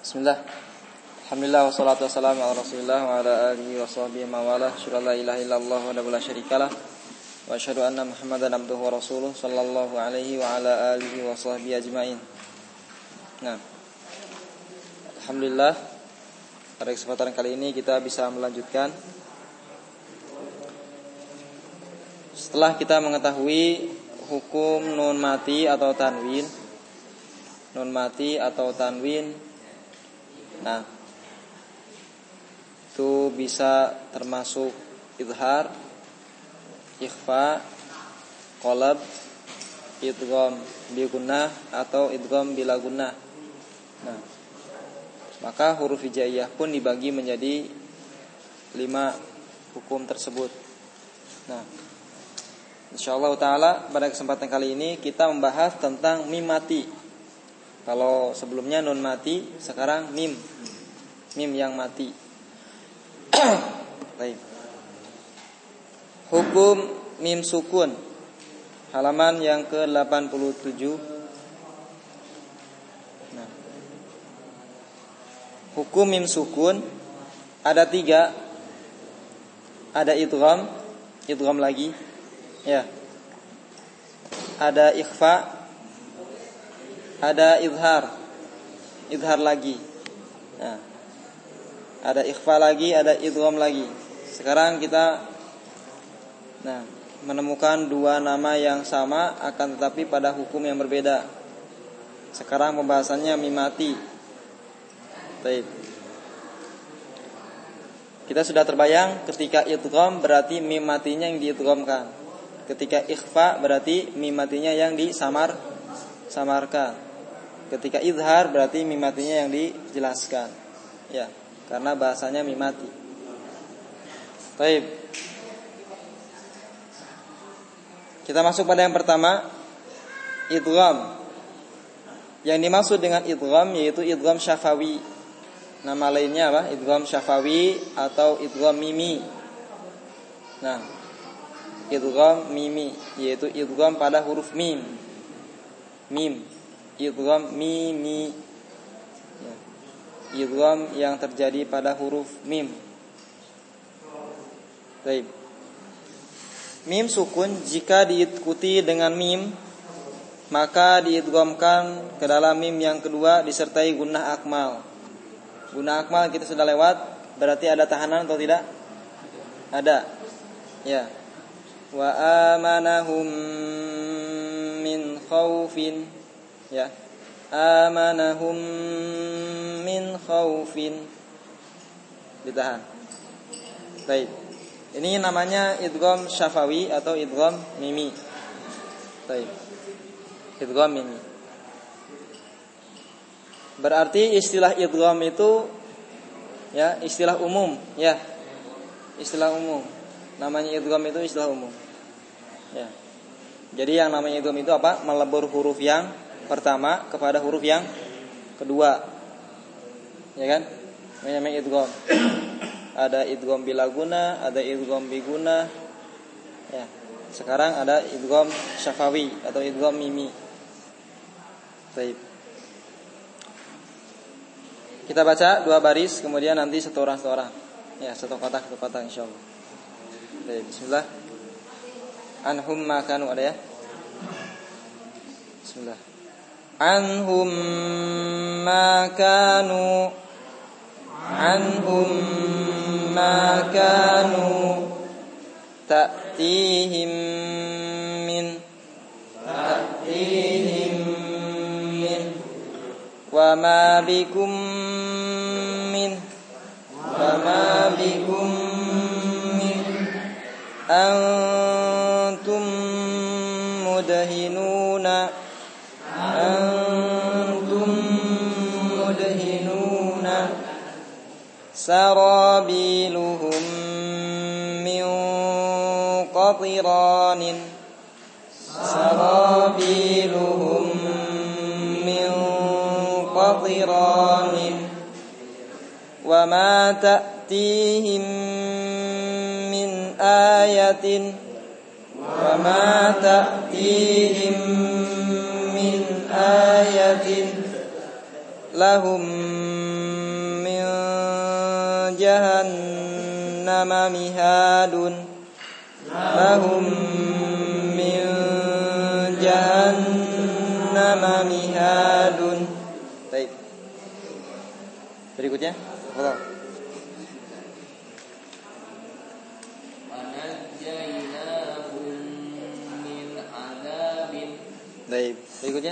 Bismillah. Alhamdulillah wassalatu wassalamu ala Rasulillah wa ala alihi wa sahbihi man wala. Asyhadu an la ilaha illallah wa la syarikalah wa asyhadu anna Muhammadan abduhu wa rasuluh sallallahu alaihi wa ala alihi wa sahbihi ajmain. Nah. Alhamdulillah pada kesempatan kali ini kita bisa melanjutkan setelah kita mengetahui hukum nun mati atau tanwin. Nun mati atau tanwin. Nah, itu bisa termasuk izhar, ikhfa, qalab, idgham bi gunnah atau idgham bila gunnah. Nah, maka huruf hijaiyah pun dibagi menjadi 5 hukum tersebut. Nah, insyaallah taala pada kesempatan kali ini kita membahas tentang mim mati. Kalau sebelumnya nun mati, sekarang mim yang mati. Baik. Hukum mim sukun, halaman yang ke-87. Nah, hukum mim sukun ada 3. Ada idgham lagi, ya. Ada ikhfa, ada izhar lagi. Nah, ada ikhfa lagi, ada idgham lagi. Sekarang kita menemukan 2 nama yang sama akan tetapi pada hukum yang berbeda. Sekarang pembahasannya mim mati. Baik. Kita sudah terbayang ketika idgham berarti mim matinya yang diidghamkan. Ketika ikhfa berarti mim matinya yang disamarkan. Ketika izhar berarti mim matinya yang dijelaskan. Ya, karena bahasanya mim mati. Baik. Kita masuk pada yang pertama, idgham. Yang dimaksud dengan idgham yaitu idgham syafawi. Nama lainnya apa? Idgham syafawi atau idgham mimi. Nah, idgham mimi yaitu idgham pada huruf mim. Idgham mimi, ya. Idgham yang terjadi pada huruf mim. Baik. Mim sukun jika diikuti dengan mim maka diidghamkan ke dalam mim yang kedua disertai gunnah akmal. Gunnah akmal kita sudah lewat, berarti ada tahanan atau tidak? Ada. Ya. Wa amanahum min khaufin. Ya, amanahum min khaufin. Ditahan. Baik. Ini namanya idgham syafawi atau idgham mimi. Baik. Idgham mimi. Berarti istilah idgham itu ya, istilah umum, ya. Istilah umum. Namanya idgham itu istilah umum. Ya. Jadi yang namanya idgham itu apa? Melebur huruf yang pertama kepada huruf yang kedua, ya kan? Namanya idgham. Ada idgham bila guna, ada idgham bi guna. Ya. Sekarang ada idgham syafawi atau idgham mimi. Baik. Kita baca 2 baris, kemudian nanti satu orang. Ya, satu kotak insyaallah. Baik, bismillah. Anhum ma kanu ada ya? Bismillah. Anhum ma kanu ta'tihim min wa ma bikum min antum mudhinuna sarabiluhum min qatiranin wa ma ta'tihim min ayatin lahum min jahannama mihadun. Lahum min jahannama mihadun. Baik. Berikutnya, Allah. Baik, berikutnya.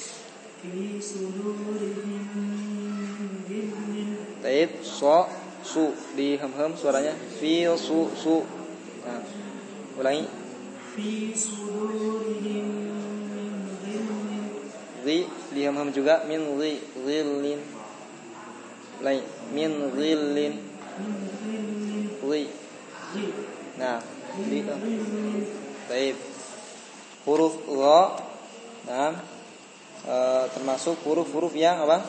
Baik, su di hem suaranya fi su. Nah, ulangi. Fi sudurihim min ghillin. Di hem juga min ghillin. Ulangi, min ghillin. Nah, di baik. Huruf gha. Nah, termasuk huruf-huruf yang apa?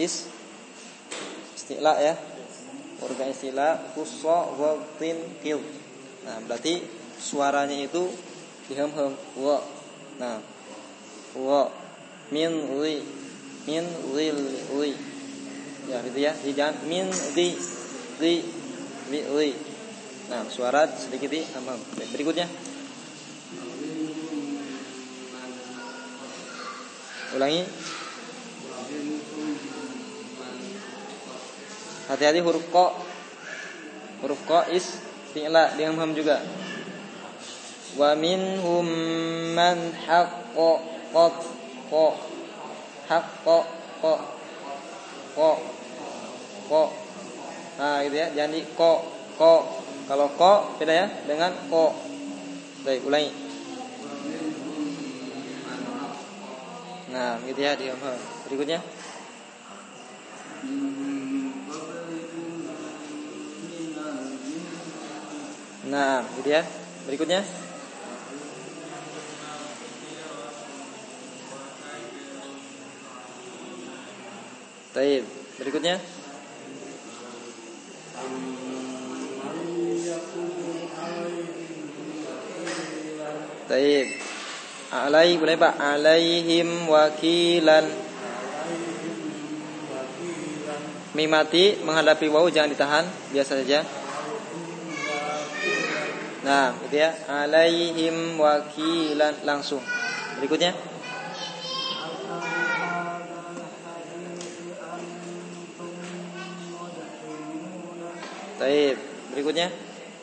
Isti'la ya. Huruf yang isti'la qusha wa tin qil. Nah, berarti suaranya itu dihem-hem wa. Nah, wa min ri ya gitu ya. Jangan min ri. Nah, suara sedikit dihem-hem. Berikutnya. Ulangi. Hati-hati huruf qa. Huruf qa isti'la dihem-hem juga. Wa minhum man haqqat qa. Nah, gitu ya. Jangan di qa. Kalau qa beda ya dengan qa. Baik, ulangi. Nah, gitu ya dia. Berikutnya. Nah, gitu ya. Berikutnya. Baik, berikutnya. Baik. Boleh Pak? Alaihim wakilan. Mim mati menghadapi waw jangan ditahan, biasa saja. Nah, gitu ya. Alaihim wakilan langsung. Berikutnya. Baik, berikutnya.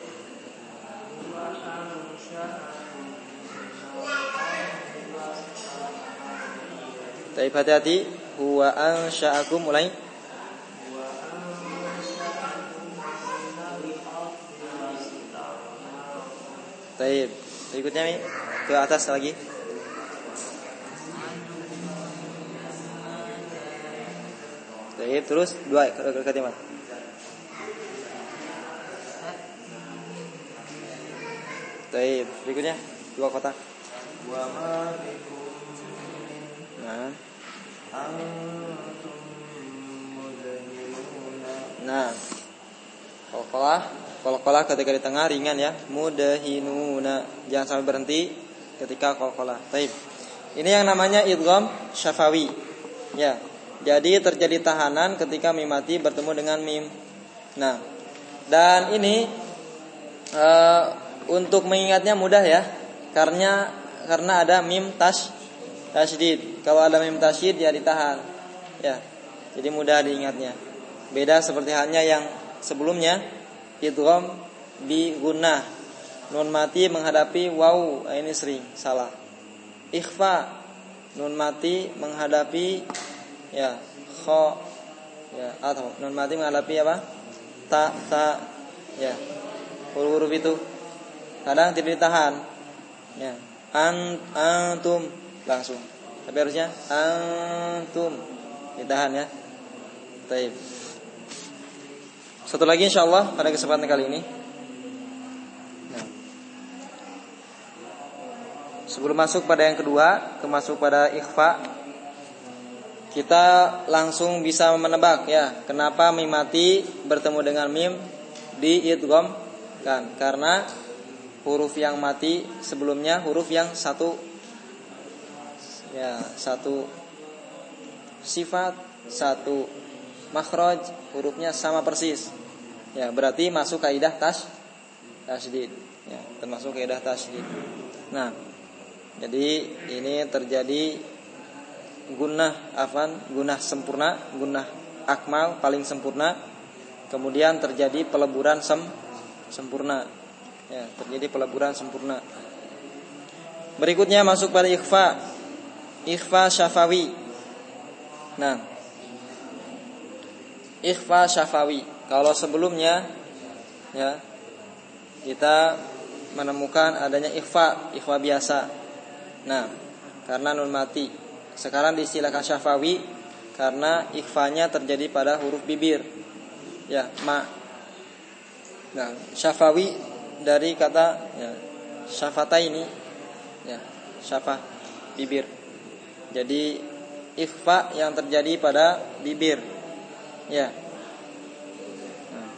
Baik, hati-hati. Huwa ansha'akum, mulai. Baik, berikutnya nih ke atas lagi. Baik, terus dua kalimat. Baik, berikutnya dua kotak. Nah, qalqalah ketika di tengah ringan ya, mudahinuna, jangan sampai berhenti ketika qalqalah. Baik. Ini yang namanya idgham syafawi. Ya. Jadi terjadi tahanan ketika mim mati bertemu dengan mim. Nah, dan ini untuk mengingatnya mudah ya, karena ada mim tasydid. Kalau ada mim tasydid ya ditahan. Ya. Jadi mudah diingatnya. Beda seperti halnya yang sebelumnya, idgham bi gunnah. Nun mati menghadapi waw, ini sering salah. Ikhfa, nun mati menghadapi ya kha, ya atau nun mati menghadapi apa? Ta ya. Huruf-huruf itu kadang tidak ditahan. Ya. Antum langsung. Tapi harusnya antum ditahan ya. Baik. Satu lagi insyaallah pada kesempatan kali ini. Nah. Sebelum masuk pada yang kedua, masuk pada ikhfa, kita langsung bisa menebak ya, kenapa mim mati bertemu dengan mim di idgham kan? Karena huruf yang mati sebelumnya huruf yang satu sifat satu makhraj, hurufnya sama persis. Ya, berarti masuk kaidah tasydid. Ya, termasuk kaidah tasydid. Nah, jadi ini terjadi gunnah sempurna, gunnah akmal paling sempurna. Kemudian terjadi peleburan sempurna. Ya, terjadi peleburan sempurna. Berikutnya masuk pada ikhfa syafawi. Nah, ikhfa syafawi. Kalau sebelumnya ya kita menemukan adanya ikhfa biasa. Nah, karena nun mati. Sekarang diistilahkan syafawi karena ikhfanya terjadi pada huruf bibir. Ya, ma. Nah, syafawi dari kata ya, syafataini. Ya, syafah bibir. Jadi ikhfa yang terjadi pada bibir. Ya. Nah.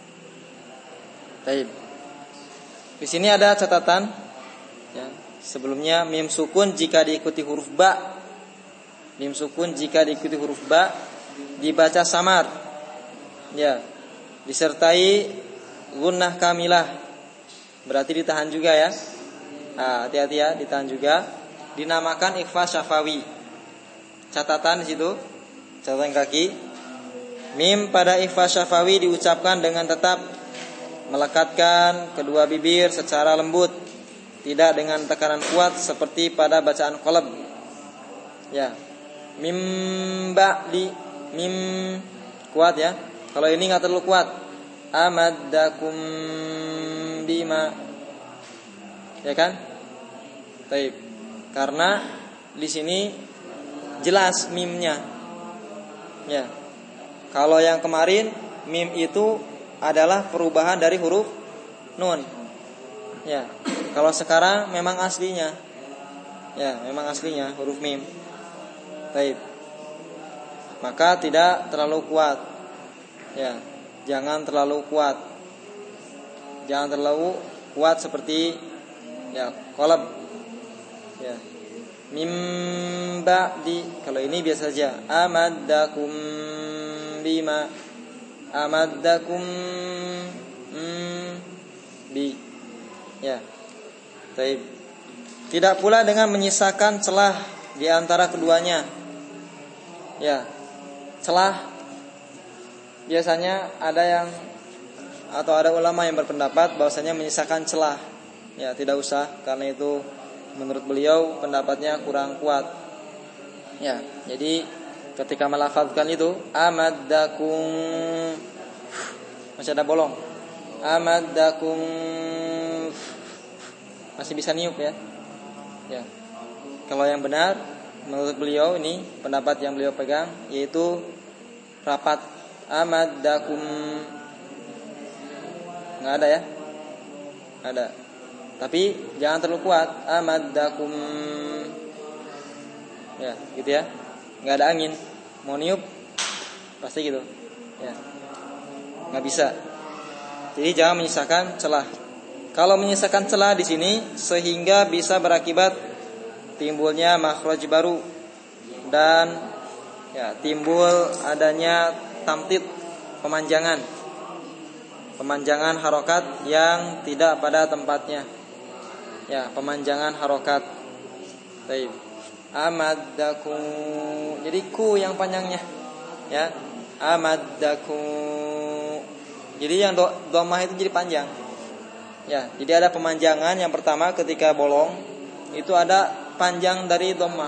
Baik. Di sini ada catatan ya, sebelumnya mim sukun jika diikuti huruf ba. Mim sukun jika diikuti huruf ba dibaca samar. Ya. Disertai gunnah kamilah. Berarti ditahan juga ya. Nah, hati-hati ya, ditahan juga. Dinamakan ikhfa syafawi. Catatan di situ, catatan kaki. Mim pada ikhfa syafawi diucapkan dengan tetap melekatkan kedua bibir secara lembut, tidak dengan tekanan kuat seperti pada bacaan qalb. Ya. Mim ba'di, mim kuat ya. Kalau ini enggak terlalu kuat. Amaddakum bima. Ya kan? Baik. Karena di sini jelas mimnya. Ya. Kalau yang kemarin mim itu adalah perubahan dari huruf nun. Ya. Kalau sekarang memang aslinya. Ya, memang aslinya huruf mim. Baik. Maka tidak terlalu kuat. Ya, jangan terlalu kuat. Jangan terlalu kuat seperti ya qalb. Ya. Mim ba'di. Kalau ini biasa saja. Amaddakum bima. Amaddakum bi. Ya. Baik. Tidak pula dengan menyisakan celah di antara keduanya. Ya. Celah biasanya ada yang atau ada ulama yang berpendapat bahwasanya menyisakan celah. Ya, tidak usah karena itu menurut beliau pendapatnya kurang kuat. Ya, jadi ketika melafazkan itu amaddakum masih ada bolong. Amaddakum masih bisa niup ya. Ya. Kalau yang benar menurut beliau ini pendapat yang beliau pegang yaitu rapat amaddakum. Enggak ada ya? Ada. Tapi jangan terlalu kuat. Amaddakum. Ya, gitu ya. Enggak ada angin. Mau niup pasti gitu. Ya. Enggak bisa. Jadi jangan menyisakan celah. Kalau menyisakan celah di sini sehingga bisa berakibat timbulnya makhraj baru dan ya timbul adanya tamtid, pemanjangan harokat yang tidak pada tempatnya. Ya, pemanjangan harokat. Baik. Amaddakum. Jadi ku yang panjangnya. Ya. Amaddakum. Jadi yang dhammah itu jadi panjang. Ya, jadi ada pemanjangan yang pertama ketika bolong itu ada panjang dari dhammah.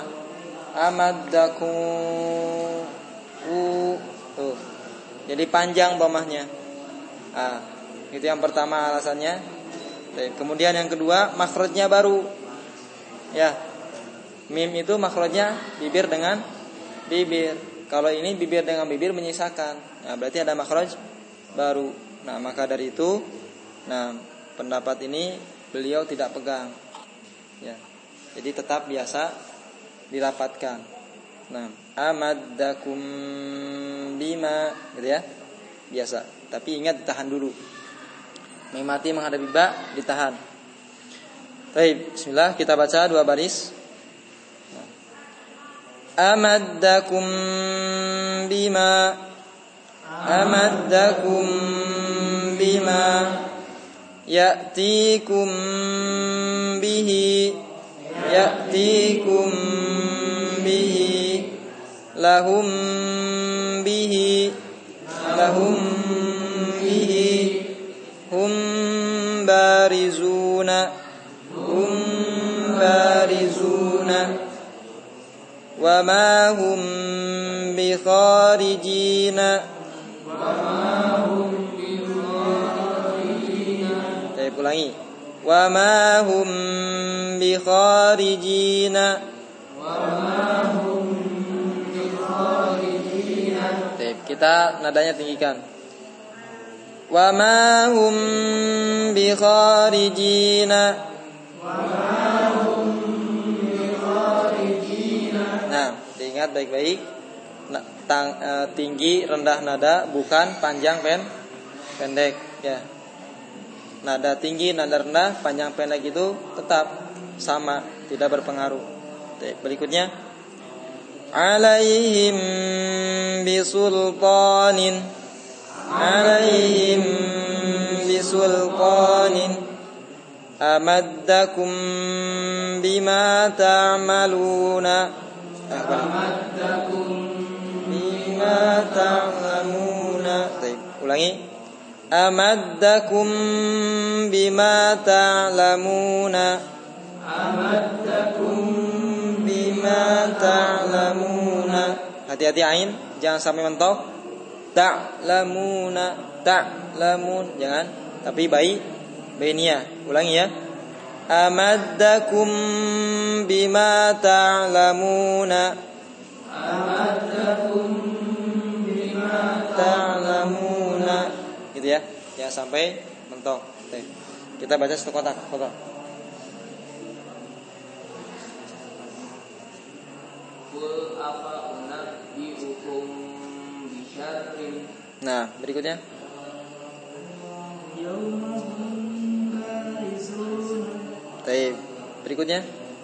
Amaddakum. Tuh. Jadi panjang dhammahnya. Itu yang pertama alasannya. Kemudian yang kedua makhrajnya baru. Ya. Mim itu makhrajnya bibir dengan bibir. Kalau ini bibir dengan bibir menyisakan. Nah, berarti ada makhraj baru. Nah, maka dari itu pendapat ini beliau tidak pegang. Ya. Jadi tetap biasa dirapatkan. Nah, amaddakum bima gitu ya. Biasa. Tapi ingat ditahan dulu. Mim mati menghadapi ba ditahan. Baik, bismillah kita baca 2 baris. Amaddakum bima ya'tikum bihi lahum bihi hum barizuna wa ma hum bikharijina ulangi wa ma hum bikharijina kita nadanya tinggikan wa ma hum bikharijina. Nah, diingat baik-baik. Tinggi rendah nada, bukan panjang pendek ya. Nada tinggi, nada rendah, panjang pendek itu tetap sama, tidak berpengaruh. Berikutnya alaihim bisultanin amaddakum bima ta'maluna ulangi amaddakum bima ta'lamuna hati-hati ain jangan sampai mentok ta'lamun jangan tapi bainiyah ulangi ya amaddakum bima ta'lamuna gitu ya jangan sampai mentok. Kita baca satu kotak. Nah, berikutnya. Berikutnya.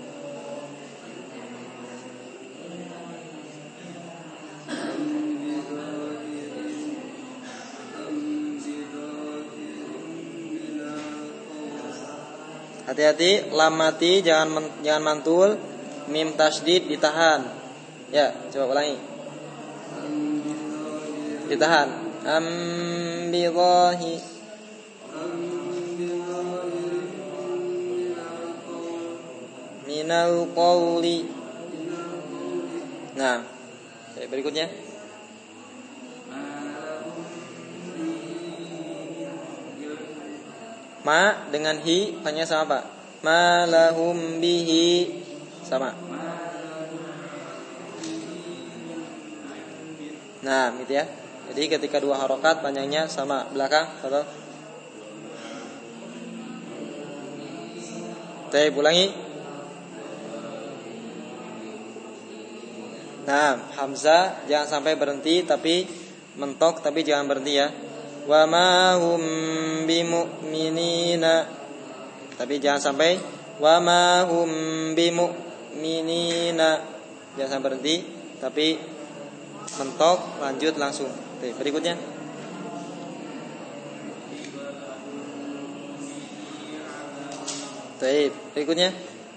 Hati-hati, lam mati jangan mantul, mim tasdid ditahan. Ya, coba ulangi. Ditahan. Ambidahi minal qawli. Nah, berikutnya. Ma dengan hi tanya sama Pak. Ma lahum bihi sama. Nah, gitu ya. Jadi ketika dua harokat panjangnya sama belakang atau ulangi. Nah, hamzah jangan sampai berhenti tapi mentok tapi jangan berhenti ya. Wa ma hum bimu'minina. Tapi jangan sampai wa ma hum bimu'minina. Jangan sampai berhenti tapi mentok lanjut langsung. Berikutnya. Berikutnya.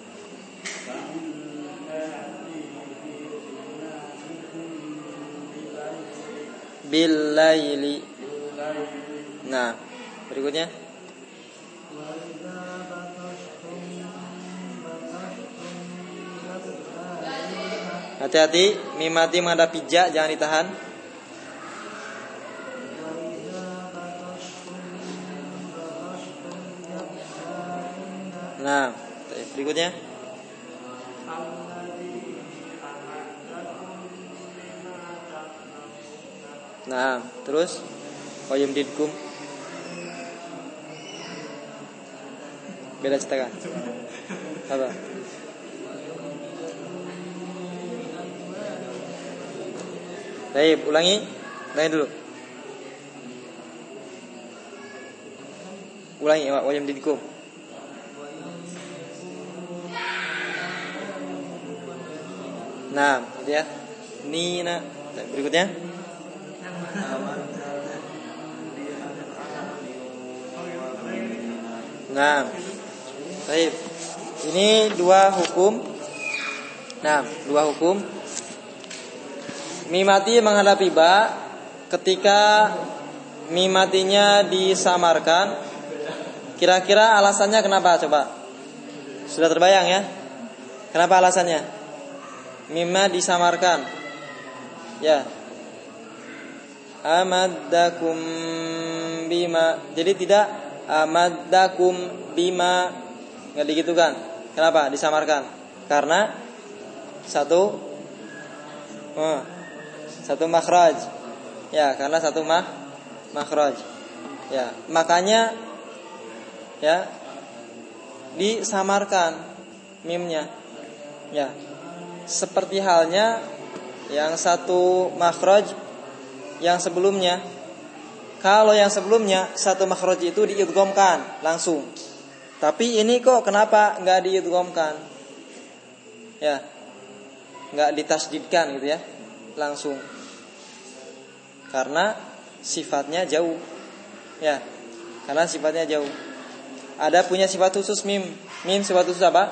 Bil laili. Nah, berikutnya. Hati-hati, mim mati menghadapi ja jangan ditahan. Nah, berikutnya. Nah, terus wayumdidkum. Beda cerita kan? Apa? Baik, ulangi dulu. Ulangi wayumdidkum. Nah, gitu ya. Nina. Berikutnya. Nah, baik. Ini dua hukum. Nah, dua hukum. Mimati menghadapi ba ketika mimatinya disamarkan. Kira-kira alasannya kenapa coba? Sudah terbayang ya? Kenapa alasannya? Mimma disamarkan. Ya. Amaddakum bima. Jadi tidak amaddakum bima, enggak digitukan. Kenapa disamarkan? Karena satu makhraj. Ya, karena satu makhraj. Ya, makanya ya disamarkan mimnya. Ya. Seperti halnya yang satu makhraj yang sebelumnya. Kalau yang sebelumnya satu makhraj itu diidghamkan langsung. Tapi ini kok kenapa enggak diidghamkan? Ya. Enggak ditasdidkan gitu ya. Langsung. Karena sifatnya jauh. Ya. Karena sifatnya jauh. Ada punya sifat khusus mim. Mim sifat khusus apa?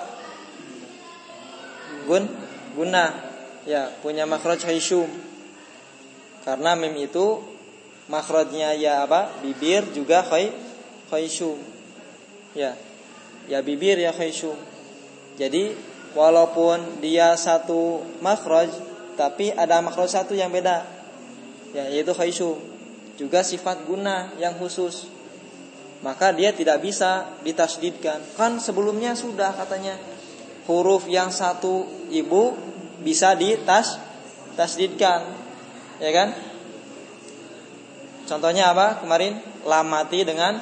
Gunnah. Ya, punya makhraj khayshum. Karena mim itu makhrajnya ya apa? Bibir juga khayshum. Ya. Ya bibir ya khayshum. Jadi walaupun dia satu makhraj, tapi ada makhraj satu yang beda. Ya, yaitu khayshum. Juga sifat gunnah yang khusus. Maka dia tidak bisa ditasdidkan. Kan sebelumnya sudah katanya huruf yang satu ibu bisa ditasdidkan. Ya kan? Contohnya apa? Kemarin lam mati dengan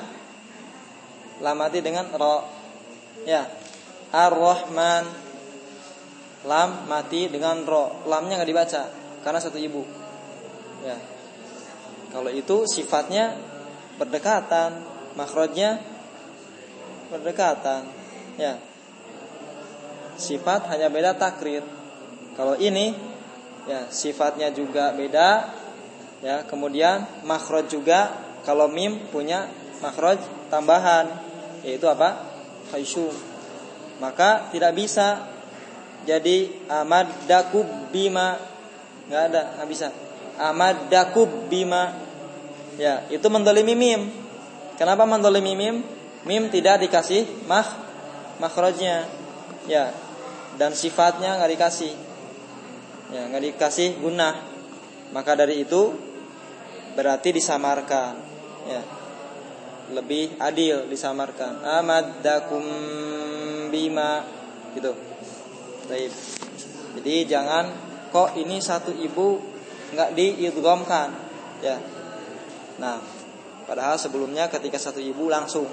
ra. Ya. Ar-Rahman. Lam mati dengan ra. Lamnya enggak dibaca karena satu ibu. Ya. Kalau itu sifatnya berdekatan, makhrajnya berdekatan. Ya. Sifat hanya beda takrir. Kalau ini ya sifatnya juga beda. Ya, kemudian makhraj juga kalau mim punya makhraj tambahan yaitu apa? Khayshum. Maka tidak bisa jadi amaddakum bima. Enggak bisa. Amaddakum bima. Ya, itu mendolimi mim. Kenapa mendolimi mim? Mim tidak dikasih makhrajnya. Ya. Dan sifatnya enggak dikasih. Ya, enggak dikasih gunnah. Maka dari itu berarti disamarkan. Ya. Lebih adil disamarkan. Amaddakum bima gitu. Baik. Jadi jangan kok ini satu ibu enggak diidghamkan. Ya. Nah, padahal sebelumnya ketika satu ibu langsung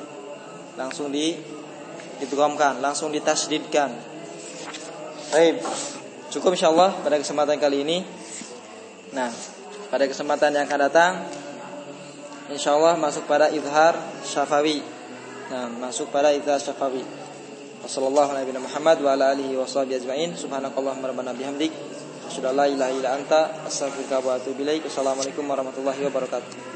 diidghamkan, langsung ditasdidkan. Baik. Cukup insyaallah pada kesempatan kali ini. Nah, pada kesempatan yang akan datang insyaallah masuk pada izhar syafawi. Nah, masuk pada izhar syafawi. Wassallallahu ala nabiyina Muhammad wa ala alihi washabihi ajmain. Subhanakallahumma rabbana bihamdik asyhadu an la ilaha illa anta astaghfiruka wa atubu ilaik. Assalamualaikum warahmatullahi wabarakatuh.